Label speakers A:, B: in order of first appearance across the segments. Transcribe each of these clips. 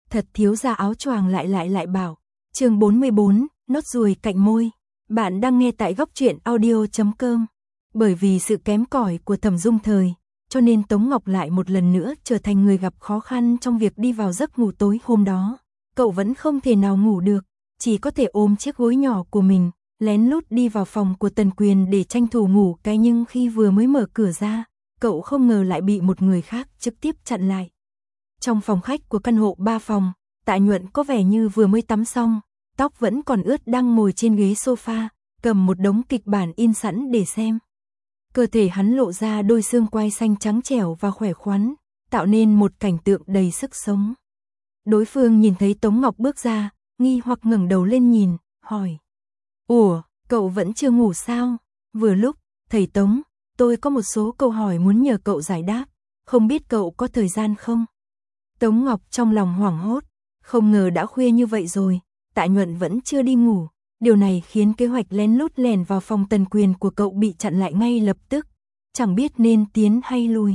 A: thật thiếu gia áo choàng lại bảo. Chương 44, nốt ruồi cạnh môi. Bạn đang nghe tại góc truyện audio.com. Bởi vì sự kém cỏi của Thẩm Dung Thời, cho nên Tống Ngọc lại một lần nữa trở thành người gặp khó khăn trong việc đi vào giấc ngủ tối hôm đó. Cậu vẫn không thể nào ngủ được, chỉ có thể ôm chiếc gối nhỏ của mình, lén lút đi vào phòng của Tần Quyền để tranh thủ ngủ cái, nhưng khi vừa mới mở cửa ra, cậu không ngờ lại bị một người khác trực tiếp chặn lại. Trong phòng khách của căn hộ 3 phòng, Tạ Nhuận có vẻ như vừa mới tắm xong, tóc vẫn còn ướt đang ngồi trên ghế sofa, cầm một đống kịch bản in sẵn để xem. Cơ thể hắn lộ ra đôi xương quai xanh trắng trẻo và khỏe khoắn, tạo nên một cảnh tượng đầy sức sống. Đối phương nhìn thấy Tống Ngọc bước ra, nghi hoặc ngẩng đầu lên nhìn, hỏi: "Ủa, cậu vẫn chưa ngủ sao?" "Vừa lúc, thầy Tống, tôi có một số câu hỏi muốn nhờ cậu giải đáp, không biết cậu có thời gian không?" Tống Ngọc trong lòng hoảng hốt, không ngờ đã khuya như vậy rồi, Tạ Nhuận vẫn chưa đi ngủ. Điều này khiến kế hoạch lén lút lẻn vào phòng Tần Quyền của cậu bị chặn lại ngay lập tức, chẳng biết nên tiến hay lui.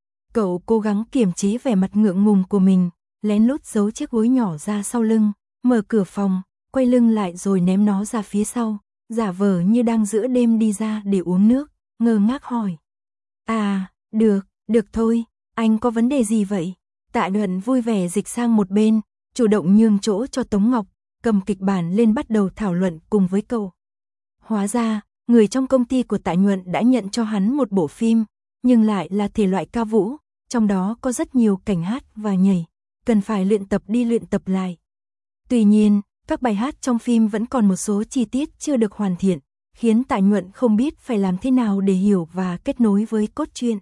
A: Cậu cố gắng kiềm chế vẻ mặt ngượng ngùng của mình, lén lút giấu chiếc gối nhỏ ra sau lưng, mở cửa phòng, quay lưng lại rồi ném nó ra phía sau, giả vờ như đang giữa đêm đi ra để uống nước, ngơ ngác hỏi: "À, được thôi, anh có vấn đề gì vậy?" Tạ Nhuận vui vẻ dịch sang một bên, chủ động nhường chỗ cho Tống Ngọc, cầm kịch bản lên bắt đầu thảo luận cùng với cậu. Hóa ra, người trong công ty của Tạ Nhuận đã nhận cho hắn một bộ phim, nhưng lại là thể loại ca vũ, trong đó có rất nhiều cảnh hát và nhảy, cần phải luyện tập đi luyện tập lại. Tuy nhiên, các bài hát trong phim vẫn còn một số chi tiết chưa được hoàn thiện, khiến Tạ Nhuận không biết phải làm thế nào để hiểu và kết nối với cốt truyện.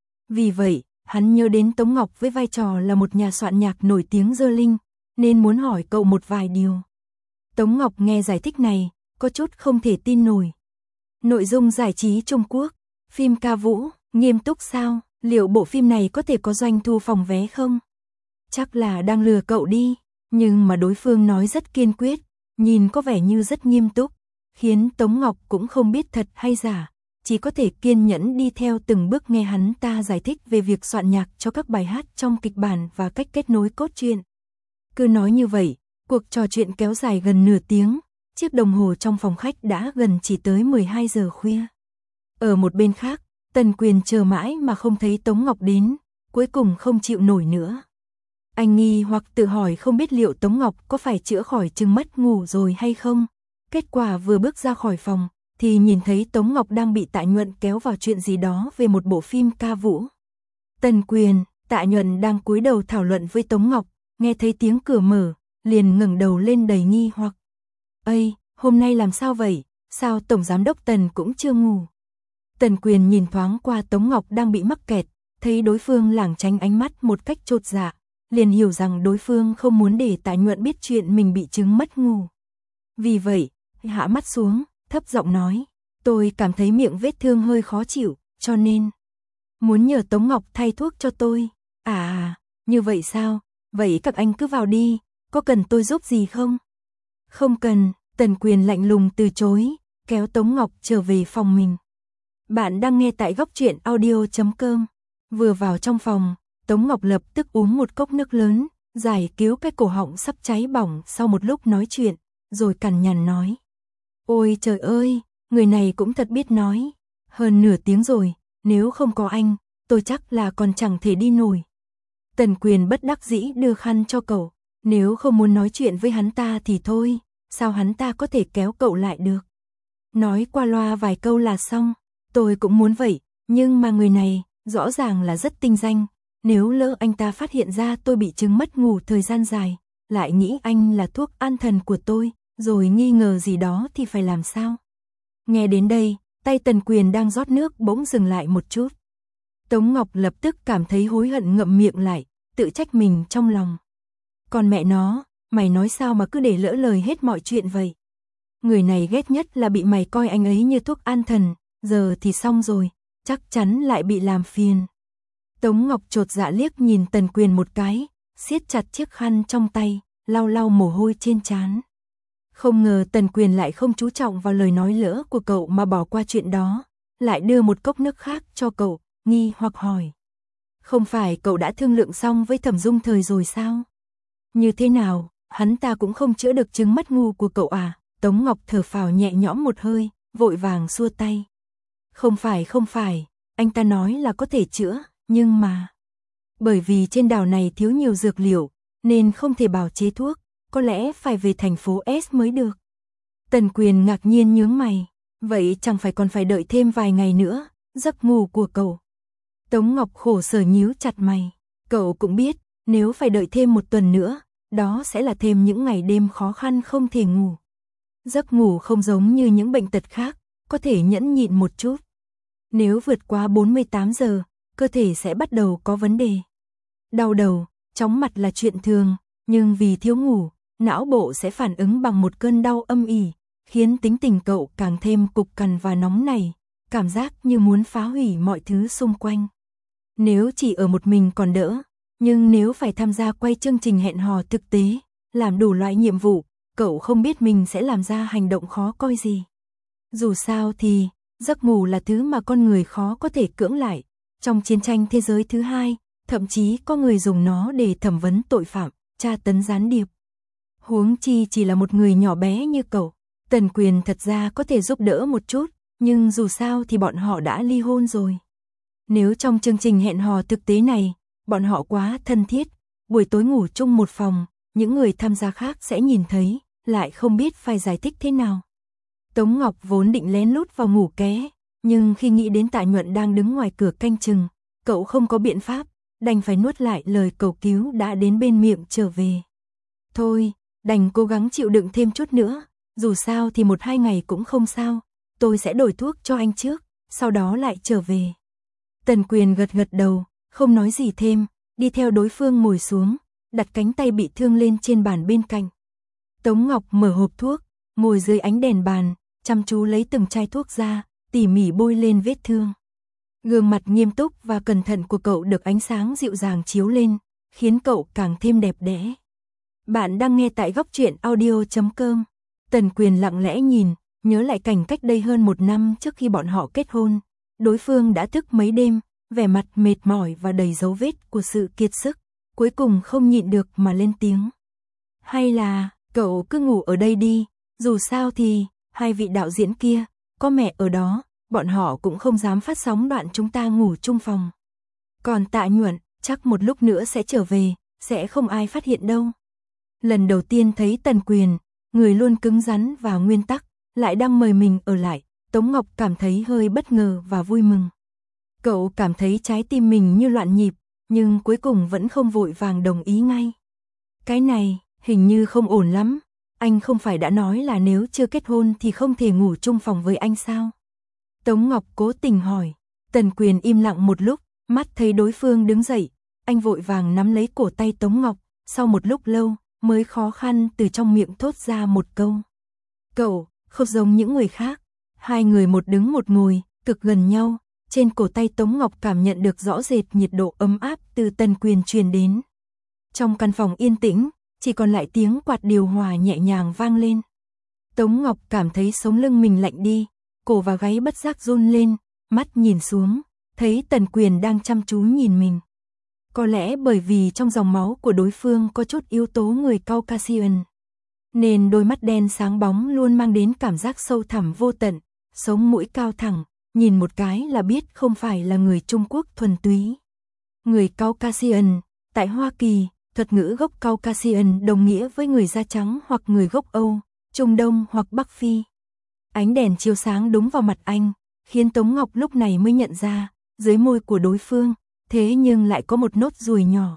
A: Vì vậy, hắn nhớ đến Tống Ngọc với vai trò là một nhà soạn nhạc nổi tiếng dơ linh, nên muốn hỏi cậu một vài điều. Tống Ngọc nghe giải thích này, có chút không thể tin nổi. Nội dung giải trí Trung Quốc, phim ca vũ, nghiêm túc sao? Liệu bộ phim này có thể có doanh thu phòng vé không? Chắc là đang lừa cậu đi, nhưng mà đối phương nói rất kiên quyết, nhìn có vẻ như rất nghiêm túc, khiến Tống Ngọc cũng không biết thật hay giả, chỉ có thể kiên nhẫn đi theo từng bước nghe hắn ta giải thích về việc soạn nhạc cho các bài hát trong kịch bản và cách kết nối cốt truyện. Cứ nói như vậy, cuộc trò chuyện kéo dài gần nửa tiếng, chiếc đồng hồ trong phòng khách đã gần chỉ tới 12 giờ khuya. Ở một bên khác, Tần Quyền chờ mãi mà không thấy Tống Ngọc đến, cuối cùng không chịu nổi nữa. Anh nghi hoặc tự hỏi không biết liệu Tống Ngọc có phải chữa khỏi chứng mất ngủ rồi hay không. Kết quả vừa bước ra khỏi phòng, thì nhìn thấy Tống Ngọc đang bị Tạ Nhuận kéo vào chuyện gì đó về một bộ phim ca vũ. Tần Quyền, Tạ Nhuận đang cúi đầu thảo luận với Tống Ngọc, nghe thấy tiếng cửa mở, liền ngẩng đầu lên đầy nghi hoặc. "Ây, hôm nay làm sao vậy? Sao Tổng Giám đốc Tần cũng chưa ngủ?" Tần Quyền nhìn thoáng qua Tống Ngọc đang bị mắc kẹt, thấy đối phương lảng tránh ánh mắt một cách chột dạ, liền hiểu rằng đối phương không muốn để Tạ Nhuận biết chuyện mình bị chứng mất ngủ. Vì vậy, hạ mắt xuống, thấp giọng nói: "Tôi cảm thấy miệng vết thương hơi khó chịu, cho nên muốn nhờ Tống Ngọc thay thuốc cho tôi." "À, như vậy sao? Vậy các anh cứ vào đi, có cần tôi giúp gì không?" "Không cần." Tần Quyền lạnh lùng từ chối, kéo Tống Ngọc trở về phòng mình. Bạn đang nghe tại góc truyện audio.com. Vừa vào trong phòng, Tống Ngọc lập tức uống một cốc nước lớn, giải cứu cái cổ họng sắp cháy bỏng sau một lúc nói chuyện, rồi cằn nhằn nói: "Ôi trời ơi, người này cũng thật biết nói. Hơn nửa tiếng rồi, nếu không có anh, tôi chắc là còn chẳng thể đi nổi." Tần Quyền bất đắc dĩ đưa khăn cho cậu, nếu không muốn nói chuyện với hắn ta thì thôi, sao hắn ta có thể kéo cậu lại được. Nói qua loa vài câu là xong, tôi cũng muốn vậy, nhưng mà người này, rõ ràng là rất tinh danh, nếu lỡ anh ta phát hiện ra tôi bị chứng mất ngủ thời gian dài, lại nghĩ anh là thuốc an thần của tôi, rồi nghi ngờ gì đó thì phải làm sao? Nghe đến đây, tay Tần Quyền đang rót nước bỗng dừng lại một chút. Tống Ngọc lập tức cảm thấy hối hận ngậm miệng lại, tự trách mình trong lòng. Còn mẹ nó, mày nói sao mà cứ để lỡ lời hết mọi chuyện vậy? Người này ghét nhất là bị mày coi anh ấy như thuốc an thần, giờ thì xong rồi, chắc chắn lại bị làm phiền. Tống Ngọc chột dạ liếc nhìn Tần Quyền một cái, siết chặt chiếc khăn trong tay, lau lau mồ hôi trên trán. Không ngờ Tần Quyền lại không chú trọng vào lời nói lỡ của cậu mà bỏ qua chuyện đó, lại đưa một cốc nước khác cho cậu, nghi hoặc hỏi: "Không phải cậu đã thương lượng xong với Thẩm Dung Thời rồi sao?" Như thế nào, hắn ta cũng không chữa được chứng mắt ngu của cậu à? Tống Ngọc thở phào nhẹ nhõm một hơi, vội vàng xua tay. Không phải, anh ta nói là có thể chữa, nhưng mà... Bởi vì trên đảo này thiếu nhiều dược liệu, nên không thể bào chế thuốc, có lẽ phải về thành phố S mới được. Tần Quyền ngạc nhiên nhướng mày, vậy chẳng phải còn phải đợi thêm vài ngày nữa, giấc ngủ của cậu. Tống Ngọc khổ sở nhíu chặt mày, cậu cũng biết, nếu phải đợi thêm một tuần nữa, đó sẽ là thêm những ngày đêm khó khăn không thể ngủ. Giấc ngủ không giống như những bệnh tật khác, có thể nhẫn nhịn một chút. Nếu vượt qua 48 giờ, cơ thể sẽ bắt đầu có vấn đề. Đau đầu, chóng mặt là chuyện thường, nhưng vì thiếu ngủ, não bộ sẽ phản ứng bằng một cơn đau âm ỉ, khiến tính tình cậu càng thêm cục cằn và nóng nảy, cảm giác như muốn phá hủy mọi thứ xung quanh. Nếu chỉ ở một mình còn đỡ, nhưng nếu phải tham gia quay chương trình hẹn hò thực tế, làm đủ loại nhiệm vụ, cậu không biết mình sẽ làm ra hành động khó coi gì. Dù sao thì, giấc ngủ là thứ mà con người khó có thể cưỡng lại. Trong chiến tranh thế giới thứ hai, thậm chí có người dùng nó để thẩm vấn tội phạm, tra tấn gián điệp. Huống chi chỉ là một người nhỏ bé như cậu. Tần Quyền thật ra có thể giúp đỡ một chút, nhưng dù sao thì bọn họ đã ly hôn rồi. Nếu trong chương trình hẹn hò thực tế này, bọn họ quá thân thiết, buổi tối ngủ chung một phòng, những người tham gia khác sẽ nhìn thấy, lại không biết phải giải thích thế nào. Tống Ngọc vốn định lén lút vào ngủ ké, nhưng khi nghĩ đến Tạ Nhuận đang đứng ngoài cửa canh chừng, cậu không có biện pháp, đành phải nuốt lại lời cầu cứu đã đến bên miệng trở về. Thôi, đành cố gắng chịu đựng thêm chút nữa, dù sao thì 1-2 ngày cũng không sao, tôi sẽ đổi thuốc cho anh trước, sau đó lại trở về. Tần Quyền gật gật đầu, không nói gì thêm, đi theo đối phương ngồi xuống, đặt cánh tay bị thương lên trên bàn bên cạnh. Tống Ngọc mở hộp thuốc, ngồi dưới ánh đèn bàn, chăm chú lấy từng chai thuốc ra, tỉ mỉ bôi lên vết thương. Gương mặt nghiêm túc và cẩn thận của cậu được ánh sáng dịu dàng chiếu lên, khiến cậu càng thêm đẹp đẽ. Bạn đang nghe tại góc truyện audio.com. Tần Quyền lặng lẽ nhìn, nhớ lại cảnh cách đây hơn 1 năm trước khi bọn họ kết hôn. Đối phương đã thức mấy đêm, vẻ mặt mệt mỏi và đầy dấu vết của sự kiệt sức, cuối cùng không nhịn được mà lên tiếng. Hay là, cậu cứ ngủ ở đây đi, dù sao thì, hai vị đạo diễn kia, có mẹ ở đó, bọn họ cũng không dám phát sóng đoạn chúng ta ngủ chung phòng. Còn Tạ Nhuận, chắc một lúc nữa sẽ trở về, sẽ không ai phát hiện đâu. Lần đầu tiên thấy Tần Quyền, người luôn cứng rắn và nguyên tắc, lại đang mời mình ở lại, Tống Ngọc cảm thấy hơi bất ngờ và vui mừng. Cậu cảm thấy trái tim mình như loạn nhịp, nhưng cuối cùng vẫn không vội vàng đồng ý ngay. Cái này, hình như không ổn lắm, anh không phải đã nói là nếu chưa kết hôn thì không thể ngủ chung phòng với anh sao? Tống Ngọc cố tình hỏi. Tần Quyền im lặng một lúc, mắt thấy đối phương đứng dậy, anh vội vàng nắm lấy cổ tay Tống Ngọc, sau một lúc lâu, mới khó khăn từ trong miệng thốt ra một câu. Cậu, không giống những người khác. Hai người một đứng một ngồi, cực gần nhau, trên cổ tay Tống Ngọc cảm nhận được rõ rệt nhiệt độ ấm áp từ Tần Quyền truyền đến. Trong căn phòng yên tĩnh, chỉ còn lại tiếng quạt điều hòa nhẹ nhàng vang lên. Tống Ngọc cảm thấy sống lưng mình lạnh đi, cổ và gáy bất giác run lên, mắt nhìn xuống, thấy Tần Quyền đang chăm chú nhìn mình. Có lẽ bởi vì trong dòng máu của đối phương có chút yếu tố người Caucasian, nên đôi mắt đen sáng bóng luôn mang đến cảm giác sâu thẳm vô tận, sống mũi cao thẳng, nhìn một cái là biết không phải là người Trung Quốc thuần túy. Người Caucasian, tại Hoa Kỳ, thuật ngữ gốc Caucasian đồng nghĩa với người da trắng hoặc người gốc Âu, Trung Đông hoặc Bắc Phi. Ánh đèn chiếu sáng đúng vào mặt anh, khiến Tống Ngọc lúc này mới nhận ra, dưới môi của đối phương, thế nhưng lại có một nốt ruồi nhỏ.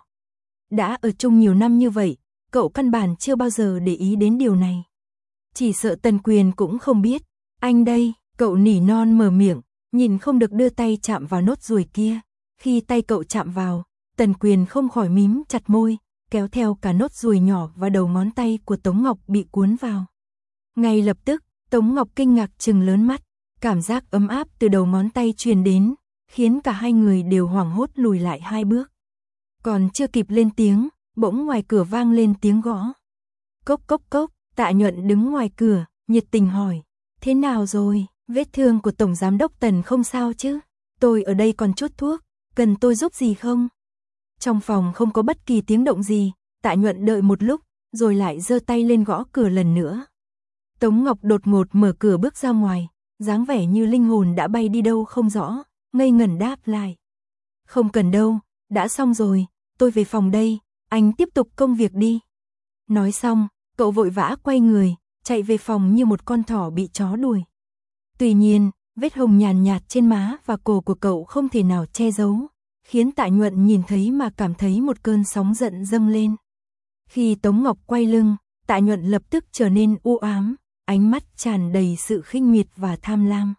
A: Đã ở chung nhiều năm như vậy, cậu căn bản chưa bao giờ để ý đến điều này. Chỉ sợ Tần Quyền cũng không biết, anh đây, cậu nỉ non mở miệng, nhìn không được đưa tay chạm vào nốt ruồi kia. Khi tay cậu chạm vào, Tần Quyền không khỏi mím chặt môi, kéo theo cả nốt ruồi nhỏ và đầu ngón tay của Tống Ngọc bị cuốn vào. Ngay lập tức, Tống Ngọc kinh ngạc trừng lớn mắt, cảm giác ấm áp từ đầu ngón tay truyền đến, khiến cả hai người đều hoảng hốt lùi lại 2 bước. Còn chưa kịp lên tiếng, bỗng ngoài cửa vang lên tiếng gõ. Cốc cốc cốc, Tạ Nhuận đứng ngoài cửa, nhiệt tình hỏi, thế nào rồi, vết thương của Tổng Giám đốc Tần không sao chứ? Tôi ở đây còn chút thuốc, cần tôi giúp gì không? Trong phòng không có bất kỳ tiếng động gì, Tạ Nhuận đợi một lúc, rồi lại giơ tay lên gõ cửa lần nữa. Tống Ngọc đột ngột mở cửa bước ra ngoài, dáng vẻ như linh hồn đã bay đi đâu không rõ, ngây ngẩn đáp lại. Không cần đâu, đã xong rồi, tôi về phòng đây, anh tiếp tục công việc đi. Nói xong, cậu vội vã quay người, chạy về phòng như một con thỏ bị chó đuổi. Tuy nhiên, vết hồng nhàn nhạt trên má và cổ của cậu không thể nào che giấu, khiến Tạ Nhuận nhìn thấy mà cảm thấy một cơn sóng giận dâng lên. Khi Tống Ngọc quay lưng, Tạ Nhuận lập tức trở nên u ám, ánh mắt tràn đầy sự khinh miệt và tham lam.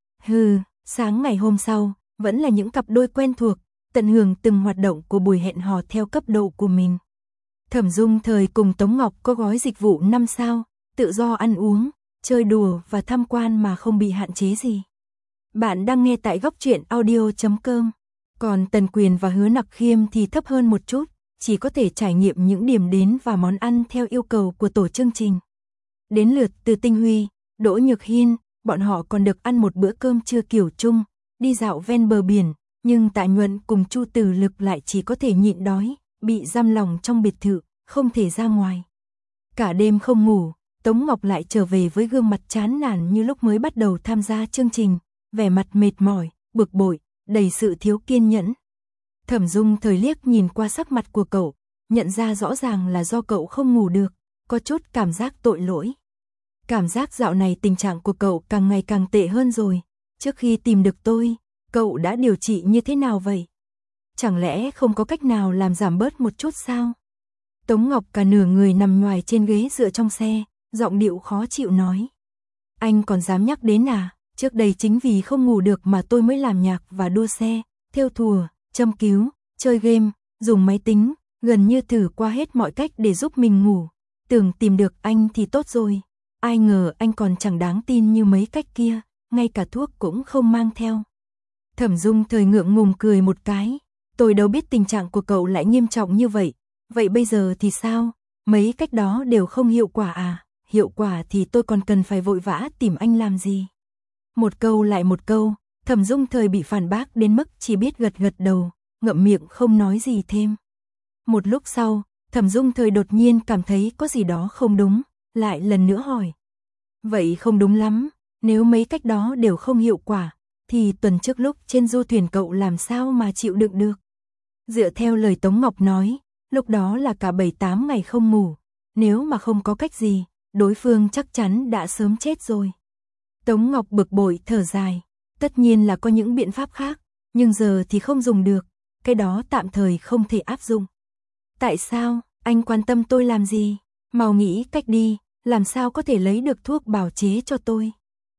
A: Hừ, sáng ngày hôm sau, vẫn là những cặp đôi quen thuộc, tận hưởng từng hoạt động của buổi hẹn hò theo cấp độ của mình. Thẩm Dung Thời cùng Tống Ngọc có gói dịch vụ 5 sao, tự do ăn uống, chơi đùa và tham quan mà không bị hạn chế gì. Bạn đang nghe tại góc truyện audio.com. Còn Tần Quyền và Hứa Nặc Khiêm thì thấp hơn một chút, chỉ có thể trải nghiệm những điểm đến và món ăn theo yêu cầu của tổ chương trình. Đến lượt Từ Tinh Huy, Đỗ Nhược Hiên, bọn họ còn được ăn một bữa cơm trưa kiểu chung, đi dạo ven bờ biển, nhưng Tạ Nhuận cùng Chu Tử Lực lại chỉ có thể nhịn đói, bị giam lòng trong biệt thự, không thể ra ngoài. Cả đêm không ngủ, Tống Ngọc lại trở về với gương mặt chán nản như lúc mới bắt đầu tham gia chương trình, vẻ mặt mệt mỏi, bực bội, đầy sự thiếu kiên nhẫn. Thẩm Dung Thời liếc nhìn qua sắc mặt của cậu, nhận ra rõ ràng là do cậu không ngủ được, có chút cảm giác tội lỗi. Cảm giác dạo này tình trạng của cậu càng ngày càng tệ hơn rồi, trước khi tìm được tôi, cậu đã điều trị như thế nào vậy? Chẳng lẽ không có cách nào làm giảm bớt một chút sao? Tống Ngọc cả nửa người nằm nhoài trên ghế dựa trong xe, giọng điệu khó chịu nói. Anh còn dám nhắc đến à? Trước đây chính vì không ngủ được mà tôi mới làm nhạc và đua xe, thêu thùa, châm cứu, chơi game, dùng máy tính, gần như thử qua hết mọi cách để giúp mình ngủ. Tưởng tìm được anh thì tốt rồi. Ai ngờ anh còn chẳng đáng tin như mấy cách kia, ngay cả thuốc cũng không mang theo. Thẩm Dung Thời ngượng ngùng cười một cái. Tôi đâu biết tình trạng của cậu lại nghiêm trọng như vậy. Vậy bây giờ thì sao? Mấy cách đó đều không hiệu quả à? Hiệu quả thì tôi còn cần phải vội vã tìm anh làm gì? Một câu lại một câu, Thẩm Dung Thời bị phản bác đến mức chỉ biết gật gật đầu, ngậm miệng không nói gì thêm. Một lúc sau, Thẩm Dung Thời đột nhiên cảm thấy có gì đó không đúng, lại lần nữa hỏi. Vậy không đúng lắm, nếu mấy cách đó đều không hiệu quả, thì tuần trước lúc trên du thuyền cậu làm sao mà chịu đựng được? Dựa theo lời Tống Ngọc nói, lúc đó là cả 7-8 ngày không ngủ, nếu mà không có cách gì, đối phương chắc chắn đã sớm chết rồi. Tống Ngọc bực bội thở dài, tất nhiên là có những biện pháp khác, nhưng giờ thì không dùng được, cái đó tạm thời không thể áp dụng. Tại sao, anh quan tâm tôi làm gì? Mau nghĩ cách đi, làm sao có thể lấy được thuốc bào chế cho tôi?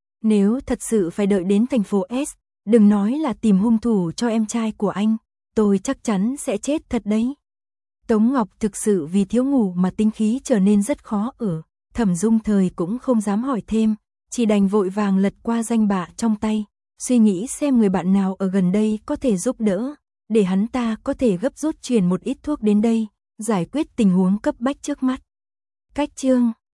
A: Nếu thật sự phải đợi đến thành phố S, đừng nói là tìm hung thủ cho em trai của anh, tôi chắc chắn sẽ chết thật đấy. Tống Ngọc thực sự vì thiếu ngủ mà tính khí trở nên rất khó ở, Thẩm Dung Thời cũng không dám hỏi thêm, chỉ đành vội vàng lật qua danh bạ trong tay, suy nghĩ xem người bạn nào ở gần đây có thể giúp đỡ, để hắn ta có thể gấp rút truyền một ít thuốc đến đây, giải quyết tình huống cấp bách trước mắt. Cách chương